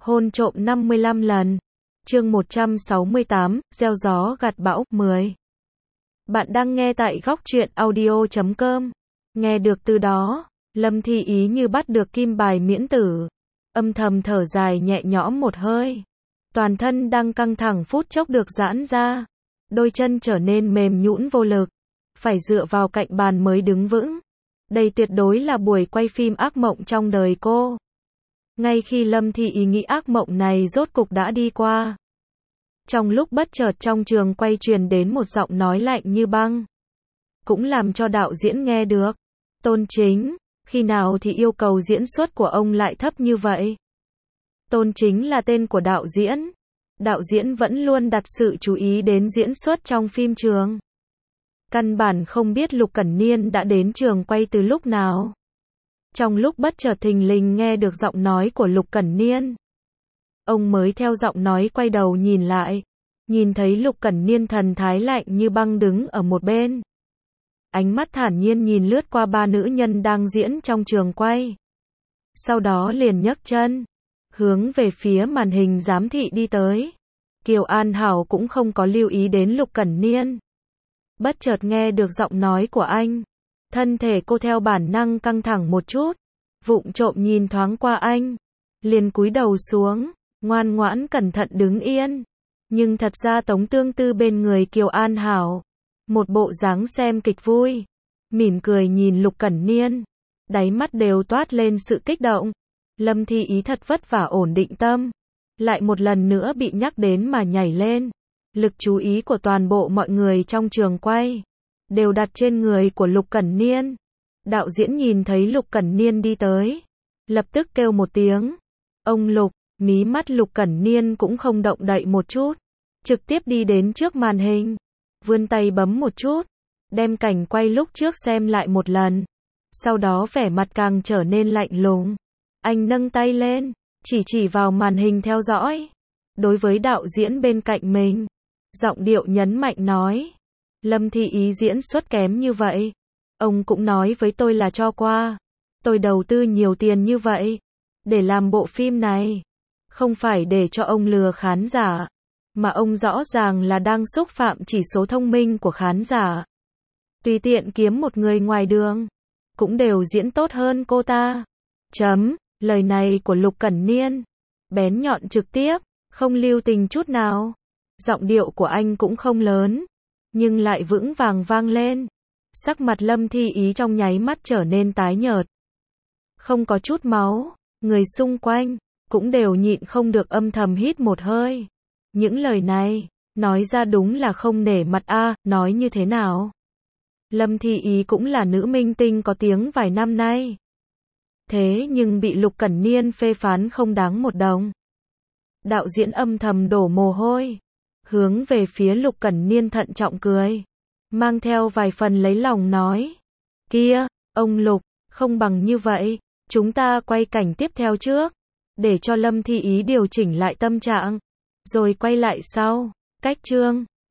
Hôn trộm 55 lần. Chương 168, gieo gió gặt bão 10. Bạn đang nghe tại góc truyện audio.com. Nghe được từ đó, Lâm Thi Ý như bắt được kim bài miễn tử, âm thầm thở dài nhẹ nhõm một hơi. Toàn thân đang căng thẳng phút chốc được giãn ra, đôi chân trở nên mềm nhũn vô lực, phải dựa vào cạnh bàn mới đứng vững. Đây tuyệt đối là buổi quay phim ác mộng trong đời cô. Ngay khi Lâm Thi Ý nghĩ ác mộng này rốt cục đã đi qua, trong lúc bất chợt trong trường quay truyền đến một giọng nói lạnh như băng, cũng làm cho đạo diễn nghe được. Tôn Chính, khi nào thì yêu cầu diễn xuất của ông lại thấp như vậy? Tôn Chính là tên của đạo diễn. Đạo diễn vẫn luôn đặt sự chú ý đến diễn xuất trong phim trường. Căn bản không biết Lục Cẩn Niên đã đến trường quay từ lúc nào. Trong lúc bất chợt thình lình nghe được giọng nói của Lục Cẩn Niên, ông mới theo giọng nói quay đầu nhìn lại, nhìn thấy Lục Cẩn Niên thần thái lạnh như băng đứng ở một bên. Ánh mắt thản nhiên nhìn lướt qua ba nữ nhân đang diễn trong trường quay. Sau đó liền nhấc chân, hướng về phía màn hình giám thị đi tới. Kiều An Hảo cũng không có lưu ý đến Lục Cẩn Niên. Bất chợt nghe được giọng nói của anh, thân thể cô theo bản năng căng thẳng một chút, vụng trộm nhìn thoáng qua anh, liền cúi đầu xuống, ngoan ngoãn cẩn thận đứng yên. Nhưng thật ra Tống Tương Tư bên người Kiều An Hảo, một bộ dáng xem kịch vui, mỉm cười nhìn Lục Cẩn Niên, đáy mắt đều toát lên sự kích động. Lâm Thi Ý thật vất vả ổn định tâm, lại một lần nữa bị nhắc đến mà nhảy lên. Lực chú ý của toàn bộ mọi người trong trường quay đều đặt trên người của Lục Cẩn Niên. Đạo diễn nhìn thấy Lục Cẩn Niên đi tới, lập tức kêu một tiếng, "Ông Lục!" Mí mắt Lục Cẩn Niên cũng không động đậy một chút, trực tiếp đi đến trước màn hình, vươn tay bấm một chút, đem cảnh quay lúc trước xem lại một lần. Sau đó vẻ mặt càng trở nên lạnh lùng. Anh nâng tay lên, chỉ vào màn hình theo dõi. Đối với đạo diễn bên cạnh mình, giọng điệu nhấn mạnh nói, Lâm Thi Ý diễn xuất kém như vậy, ông cũng nói với tôi là cho qua. Tôi đầu tư nhiều tiền như vậy để làm bộ phim này, không phải để cho ông lừa khán giả, mà ông rõ ràng là đang xúc phạm chỉ số thông minh của khán giả. Tùy tiện kiếm một người ngoài đường, cũng đều diễn tốt hơn cô ta. Lời này của Lục Cẩn Niên, bén nhọn trực tiếp, không lưu tình chút nào. Giọng điệu của anh cũng không lớn, nhưng lại vững vàng vang lên. Sắc mặt Lâm Thi Ý trong nháy mắt trở nên tái nhợt, không có chút máu. Người xung quanh cũng đều nhịn không được âm thầm hít một hơi. Những lời này, nói ra đúng là không nể mặt a, nói như thế nào? Lâm Thi Ý cũng là nữ minh tinh có tiếng vài năm nay. Thế nhưng bị Lục Cẩn Niên phê phán không đáng một đồng. Đạo diễn âm thầm đổ mồ hôi, hướng về phía Lục Cẩn Niên thận trọng cười, mang theo vài phần lấy lòng nói, "Kia, ông Lục, không bằng như vậy, chúng ta quay cảnh tiếp theo trước, để cho Lâm Thi Ý điều chỉnh lại tâm trạng, rồi quay lại sau." Cách chương